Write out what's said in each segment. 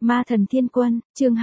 Ma thần thiên quân, chương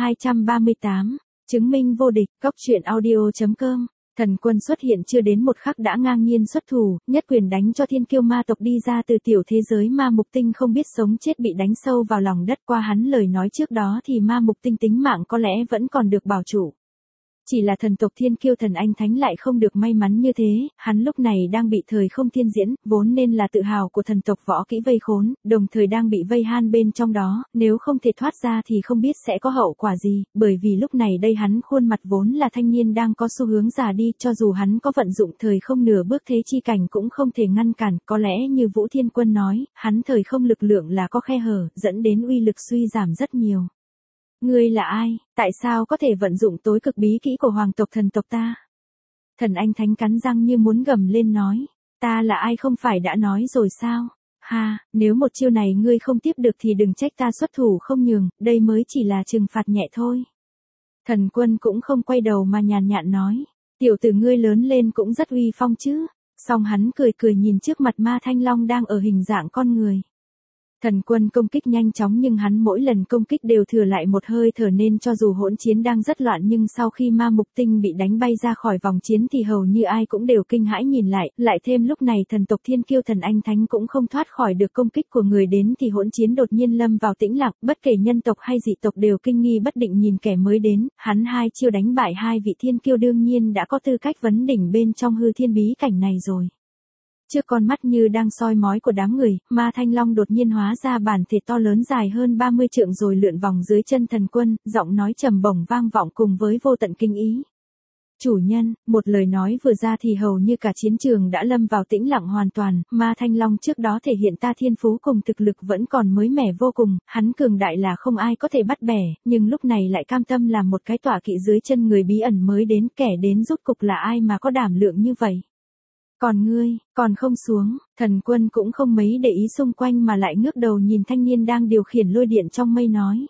238, chứng minh vô địch, góc truyện audio.com. Thần quân xuất hiện chưa đến một khắc đã ngang nhiên xuất thủ, nhất quyền đánh cho thiên kiêu ma tộc đi ra từ tiểu thế giới ma mục tinh không biết sống chết bị đánh sâu vào lòng đất. Qua hắn lời nói trước đó thì ma mục tinh tính mạng có lẽ vẫn còn được bảo trụ. Chỉ là thần tộc thiên kiêu thần anh thánh lại không được may mắn như thế, hắn lúc này đang bị thời không thiên diễn, vốn nên là tự hào của thần tộc võ kỹ vây khốn, đồng thời đang bị vây han bên trong đó, nếu không thể thoát ra thì không biết sẽ có hậu quả gì, bởi vì lúc này đây hắn khuôn mặt vốn là thanh niên đang có xu hướng già đi, cho dù hắn có vận dụng thời không nửa bước thế chi cảnh cũng không thể ngăn cản, có lẽ như Vũ Thiên Quân nói, hắn thời không lực lượng là có khe hở, dẫn đến uy lực suy giảm rất nhiều. Ngươi là ai, tại sao có thể vận dụng tối cực bí kỹ của hoàng tộc thần tộc ta? Thần anh thánh cắn răng như muốn gầm lên nói, ta là ai không phải đã nói rồi sao? Ha, nếu một chiêu này ngươi không tiếp được thì đừng trách ta xuất thủ không nhường, đây mới chỉ là trừng phạt nhẹ thôi. Thần quân cũng không quay đầu mà nhàn nhạt nói, tiểu tử ngươi lớn lên cũng rất uy phong chứ. Song hắn cười cười nhìn trước mặt ma thanh long đang ở hình dạng con người. Thần quân công kích nhanh chóng nhưng hắn mỗi lần công kích đều thừa lại một hơi thở nên cho dù hỗn chiến đang rất loạn nhưng sau khi ma mục tinh bị đánh bay ra khỏi vòng chiến thì hầu như ai cũng đều kinh hãi nhìn lại thêm lúc này thần tộc thiên kiêu thần anh thánh cũng không thoát khỏi được công kích của người đến thì hỗn chiến đột nhiên lâm vào tĩnh lặng, bất kể nhân tộc hay dị tộc đều kinh nghi bất định nhìn kẻ mới đến, hắn hai chiêu đánh bại hai vị thiên kiêu đương nhiên đã có tư cách vấn đỉnh bên trong hư thiên bí cảnh này rồi. Trước con mắt như đang soi mói của đám người, ma thanh long đột nhiên hóa ra bản thể to lớn dài hơn 30 trượng rồi lượn vòng dưới chân thần quân, giọng nói trầm bổng vang vọng cùng với vô tận kinh ý. Chủ nhân, một lời nói vừa ra thì hầu như cả chiến trường đã lâm vào tĩnh lặng hoàn toàn, ma thanh long trước đó thể hiện ta thiên phú cùng thực lực vẫn còn mới mẻ vô cùng, hắn cường đại là không ai có thể bắt bẻ, nhưng lúc này lại cam tâm làm một cái tọa kỵ dưới chân người bí ẩn mới đến, kẻ đến rốt cục là ai mà có đảm lượng như vậy. Còn ngươi, còn không xuống, thần quân cũng không mấy để ý xung quanh mà lại ngước đầu nhìn thanh niên đang điều khiển lôi điện trong mây nói.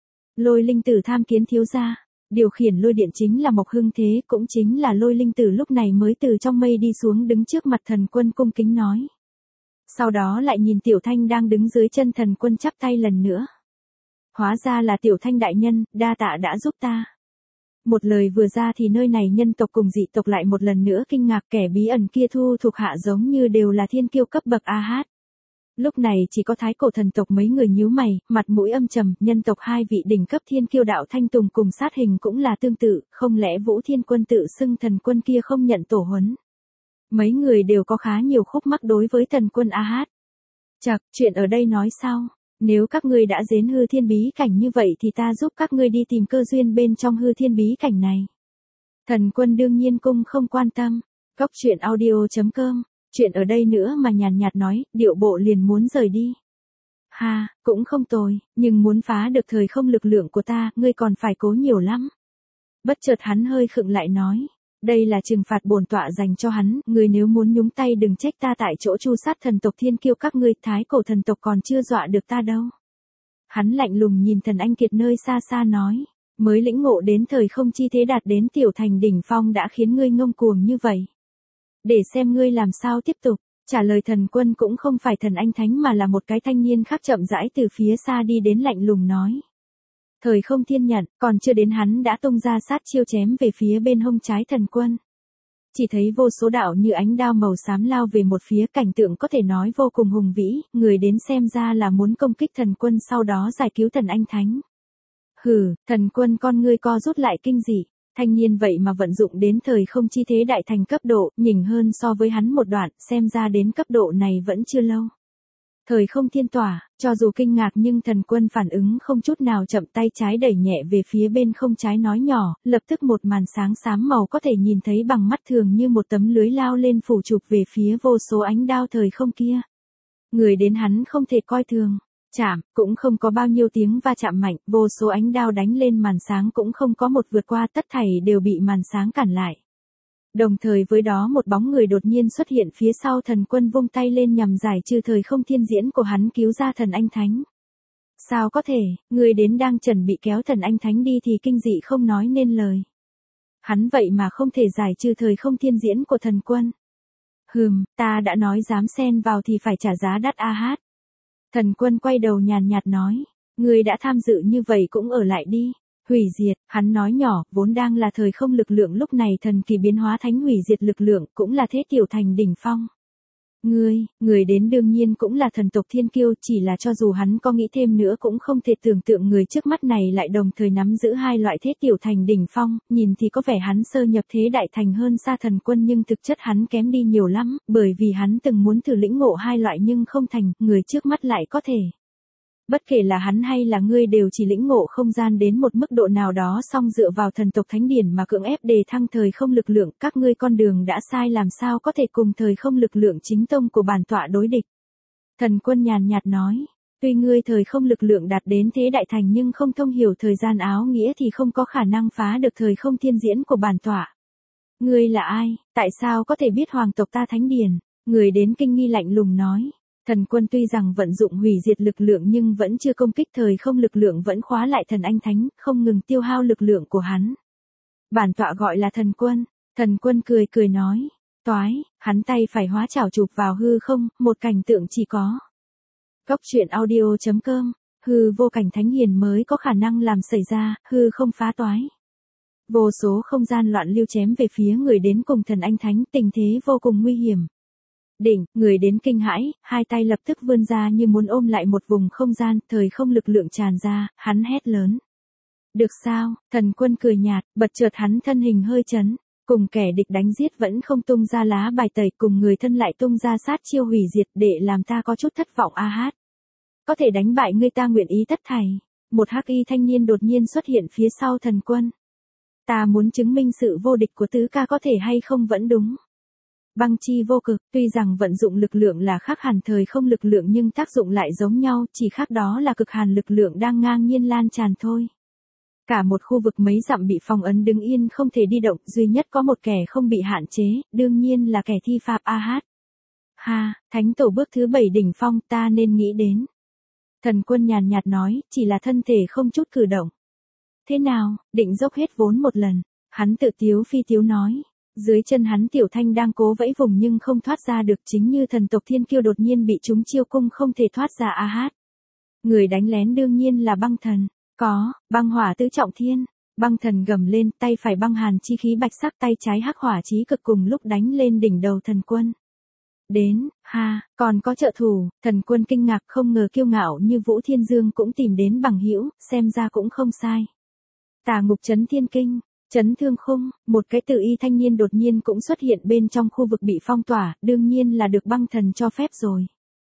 Lôi linh tử tham kiến thiếu gia, điều khiển lôi điện chính là Mộc Hưng Thế, cũng chính là lôi linh tử lúc này mới từ trong mây đi xuống đứng trước mặt thần quân cung kính nói. Sau đó lại nhìn tiểu thanh đang đứng dưới chân thần quân chắp tay lần nữa. Hóa ra là tiểu thanh đại nhân, đa tạ đã giúp ta. Một lời vừa ra thì nơi này nhân tộc cùng dị tộc lại một lần nữa kinh ngạc, kẻ bí ẩn kia thu thuộc hạ giống như đều là thiên kiêu cấp bậc AH. Lúc này chỉ có thái cổ thần tộc mấy người nhíu mày, mặt mũi âm trầm, nhân tộc hai vị đỉnh cấp thiên kiêu đạo thanh tùng cùng sát hình cũng là tương tự, không lẽ Vũ Thiên Quân tự xưng thần quân kia không nhận tổ huấn. Mấy người đều có khá nhiều khúc mắc đối với thần quân AH. Chậc, chuyện ở đây nói sao? Nếu các ngươi đã đến hư thiên bí cảnh như vậy thì ta giúp các ngươi đi tìm cơ duyên bên trong hư thiên bí cảnh này. Thần quân đương nhiên cung không quan tâm. Góc truyện audio.com. Chuyện ở đây nữa mà nhàn nhạt nói, điệu bộ liền muốn rời đi. Ha, cũng không tồi, nhưng muốn phá được thời không lực lượng của ta, ngươi còn phải cố nhiều lắm. Bất chợt hắn hơi khựng lại nói. Đây là trừng phạt bổn tọa dành cho hắn, ngươi nếu muốn nhúng tay đừng trách ta tại chỗ tru sát thần tộc thiên kiêu các ngươi, thái cổ thần tộc còn chưa dọa được ta đâu. Hắn lạnh lùng nhìn thần anh kiệt nơi xa xa nói, mới lĩnh ngộ đến thời không chi thế đạt đến tiểu thành đỉnh phong đã khiến ngươi ngông cuồng như vậy. Để xem ngươi làm sao tiếp tục, trả lời thần quân cũng không phải thần anh thánh mà là một cái thanh niên khác chậm rãi từ phía xa đi đến lạnh lùng nói. Thời không thiên nhận, còn chưa đến hắn đã tung ra sát chiêu chém về phía bên hông trái thần quân. Chỉ thấy vô số đạo như ánh đao màu xám lao về một phía, cảnh tượng có thể nói vô cùng hùng vĩ, người đến xem ra là muốn công kích thần quân sau đó giải cứu thần anh thánh. Hừ, thần quân con ngươi co rút lại kinh dị, thanh niên vậy mà vận dụng đến thời không chi thế đại thành cấp độ, nhỉnh hơn so với hắn một đoạn, xem ra đến cấp độ này vẫn chưa lâu. Thời không thiên tỏa, cho dù kinh ngạc nhưng thần quân phản ứng không chút nào chậm, tay trái đẩy nhẹ về phía bên không trái nói nhỏ, lập tức một màn sáng xám màu có thể nhìn thấy bằng mắt thường như một tấm lưới lao lên phủ chụp về phía vô số ánh đao thời không kia. Người đến hắn không thể coi thường. Chạm, cũng không có bao nhiêu tiếng va chạm mạnh, vô số ánh đao đánh lên màn sáng cũng không có một vượt qua, tất thảy đều bị màn sáng cản lại. Đồng thời với đó một bóng người đột nhiên xuất hiện phía sau thần quân vung tay lên nhằm giải trừ thời không thiên diễn của hắn cứu ra thần anh thánh. Sao có thể, người đến đang chuẩn bị kéo thần anh thánh đi thì kinh dị không nói nên lời. Hắn vậy mà không thể giải trừ thời không thiên diễn của thần quân. Ta đã nói dám xen vào thì phải trả giá đắt AH. Thần quân quay đầu nhàn nhạt nói, Ngươi đã tham dự như vậy cũng ở lại đi. Hủy diệt, hắn nói nhỏ, vốn đang là thời không lực lượng lúc này thần kỳ biến hóa thánh hủy diệt lực lượng, cũng là thế tiểu thành đỉnh phong. Người đến đương nhiên cũng là thần tộc thiên kiêu, chỉ là cho dù hắn có nghĩ thêm nữa cũng không thể tưởng tượng người trước mắt này lại đồng thời nắm giữ hai loại thế tiểu thành đỉnh phong, nhìn thì có vẻ hắn sơ nhập thế đại thành hơn xa thần quân nhưng thực chất hắn kém đi nhiều lắm, bởi vì hắn từng muốn thử lĩnh ngộ hai loại nhưng không thành, người trước mắt lại có thể. Bất kể là hắn hay là ngươi đều chỉ lĩnh ngộ không gian đến một mức độ nào đó song dựa vào thần tộc thánh điển mà cưỡng ép đề thăng thời không lực lượng, các ngươi con đường đã sai làm sao có thể cùng thời không lực lượng chính tông của bản tọa đối địch. Thần quân nhàn nhạt nói, tuy ngươi thời không lực lượng đạt đến thế đại thành nhưng không thông hiểu thời gian áo nghĩa thì không có khả năng phá được thời không thiên diễn của bản tọa. Ngươi là ai, tại sao có thể biết hoàng tộc ta thánh điển? Người đến kinh nghi lạnh lùng nói. Thần quân tuy rằng vận dụng hủy diệt lực lượng nhưng vẫn chưa công kích thời không lực lượng vẫn khóa lại thần anh thánh, không ngừng tiêu hao lực lượng của hắn. Bản tọa gọi là thần quân cười cười nói, toái, hắn tay phải hóa chảo chụp vào hư không, một cảnh tượng chỉ có. Góc truyện audio.com, hư vô cảnh thánh hiền mới có khả năng làm xảy ra, hư không phá toái. Vô số không gian loạn lưu chém về phía người đến cùng thần anh thánh, tình thế vô cùng nguy hiểm. Người đến kinh hãi, hai tay lập tức vươn ra như muốn ôm lại một vùng không gian, thời không lực lượng tràn ra, hắn hét lớn. Được sao, thần quân cười nhạt, bật chợt hắn thân hình hơi chấn, cùng kẻ địch đánh giết vẫn không tung ra lá bài tẩy, cùng người thân lại tung ra sát chiêu hủy diệt để làm ta có chút thất vọng a hát. Có thể đánh bại ngươi ta nguyện ý tất thảy. Một hắc y thanh niên đột nhiên xuất hiện phía sau thần quân. Ta muốn chứng minh sự vô địch của tứ ca có thể hay không vẫn đúng. Băng chi vô cực, tuy rằng vận dụng lực lượng là khác hẳn thời không lực lượng nhưng tác dụng lại giống nhau, chỉ khác đó là cực hàn lực lượng đang ngang nhiên lan tràn thôi. Cả một khu vực mấy dặm bị phong ấn đứng yên không thể đi động, duy nhất có một kẻ không bị hạn chế, đương nhiên là kẻ thi phạm A-hát. Ha, thánh tổ bước thứ 7 đỉnh phong ta nên nghĩ đến. Thần quân nhàn nhạt nói, chỉ là thân thể không chút cử động. Thế nào, định dốc hết vốn một lần, hắn tự tiếu phi tiếu nói. Dưới chân hắn tiểu thanh đang cố vẫy vùng nhưng không thoát ra được, chính như thần tộc thiên kiêu đột nhiên bị chúng chiêu cung không thể thoát ra a hát. Người đánh lén đương nhiên là băng thần, có, băng hỏa tứ trọng thiên, băng thần gầm lên, tay phải băng hàn chi khí bạch sắc, tay trái hắc hỏa chí cực cùng lúc đánh lên đỉnh đầu thần quân. Đến, ha, còn có trợ thủ, thần quân kinh ngạc không ngờ kiêu ngạo như Vũ Thiên Dương cũng tìm đến bằng hữu, xem ra cũng không sai. Tà ngục chấn thiên kinh. Chấn thương khung, một cái tự y thanh niên đột nhiên cũng xuất hiện bên trong khu vực bị phong tỏa, đương nhiên là được băng thần cho phép rồi.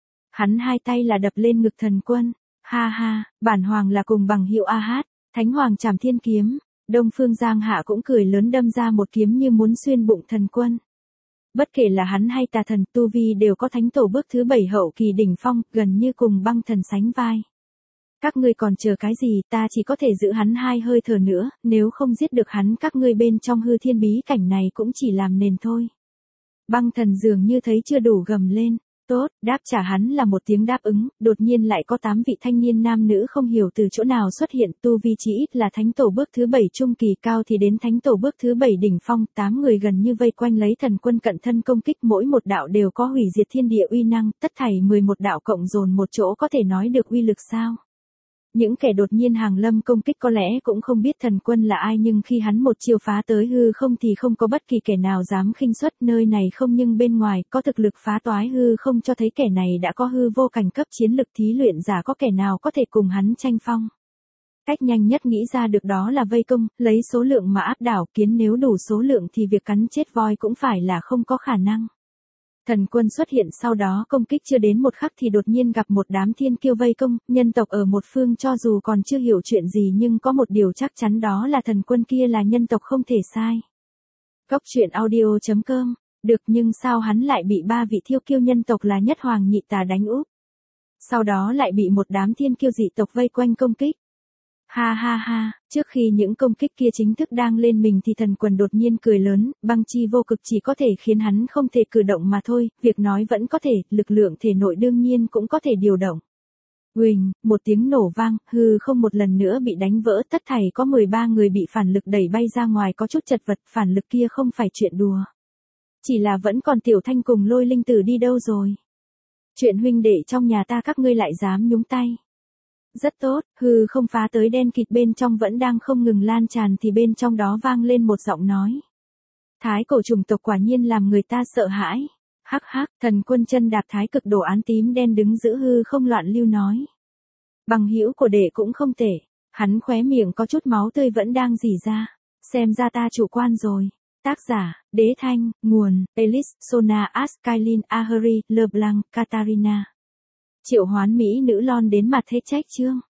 Hắn hai tay là đập lên ngực thần quân, ha ha, bản hoàng là cùng bằng hiệu a hát, thánh hoàng trảm thiên kiếm, Đông Phương Giang Hạ cũng cười lớn đâm ra một kiếm như muốn xuyên bụng thần quân. Bất kể là hắn hay tà thần tu vi đều có thánh tổ bước thứ 7 hậu kỳ đỉnh phong, gần như cùng băng thần sánh vai. Các ngươi còn chờ cái gì, ta chỉ có thể giữ hắn hai hơi thở nữa, nếu không giết được hắn các ngươi bên trong hư thiên bí cảnh này cũng chỉ làm nền thôi. Băng thần dường như thấy chưa đủ gầm lên, tốt, đáp trả hắn là một tiếng đáp ứng, đột nhiên lại có 8 vị thanh niên nam nữ không hiểu từ chỗ nào xuất hiện, tu vi chỉ ít là thánh tổ bước thứ 7 trung kỳ, cao thì đến thánh tổ bước thứ 7 đỉnh phong, 8 người gần như vây quanh lấy thần quân cận thân công kích, mỗi một đạo đều có hủy diệt thiên địa uy năng, tất thảy 11 đạo cộng dồn một chỗ có thể nói được uy lực sao? Những kẻ đột nhiên hàng lâm công kích có lẽ cũng không biết thần quân là ai nhưng khi hắn một chiêu phá tới hư không thì không có bất kỳ kẻ nào dám khinh suất, nơi này không nhưng bên ngoài có thực lực phá toái hư không cho thấy kẻ này đã có hư vô cảnh cấp chiến lực, thí luyện giả có kẻ nào có thể cùng hắn tranh phong. Cách nhanh nhất nghĩ ra được đó là vây công, lấy số lượng mà áp đảo kiến, nếu đủ số lượng thì việc cắn chết voi cũng phải là không có khả năng. Thần quân xuất hiện sau đó công kích chưa đến một khắc thì đột nhiên gặp một đám thiên kiêu vây công, nhân tộc ở một phương cho dù còn chưa hiểu chuyện gì nhưng có một điều chắc chắn đó là thần quân kia là nhân tộc không thể sai. Góc truyện audio.com, được nhưng sao hắn lại bị 3 vị thiêu kiêu nhân tộc là Nhất Hoàng Nhị Tà đánh úp. Sau đó lại bị một đám thiên kiêu dị tộc vây quanh công kích. Ha ha ha, trước khi những công kích kia chính thức đang lên mình thì thần quân đột nhiên cười lớn, băng chi vô cực chỉ có thể khiến hắn không thể cử động mà thôi, việc nói vẫn có thể, lực lượng thể nội đương nhiên cũng có thể điều động. Uỳnh, một tiếng nổ vang, hư không một lần nữa bị đánh vỡ, tất thảy có 13 người bị phản lực đẩy bay ra ngoài, có chút chật vật, phản lực kia không phải chuyện đùa. Chỉ là vẫn còn Tiểu Thanh cùng Lôi Linh Tử đi đâu rồi? Chuyện huynh đệ trong nhà ta các ngươi lại dám nhúng tay. Rất tốt, hư không phá tới đen kịt bên trong vẫn đang không ngừng lan tràn thì bên trong đó vang lên một giọng nói. Thái cổ chủng tộc quả nhiên làm người ta sợ hãi. Hắc hắc, thần quân chân đạp thái cực đồ án tím đen đứng giữ hư không loạn lưu nói. Bằng hữu của đệ cũng không tệ. Hắn khóe miệng có chút máu tươi vẫn đang rỉ ra. Xem ra ta chủ quan rồi. Tác giả, Đế Thanh, nguồn, Elise, Sona, Askylin, Ahuri, Leblanc, Katarina. Triệu hoán Mỹ nữ lon đến mặt thế trách chương.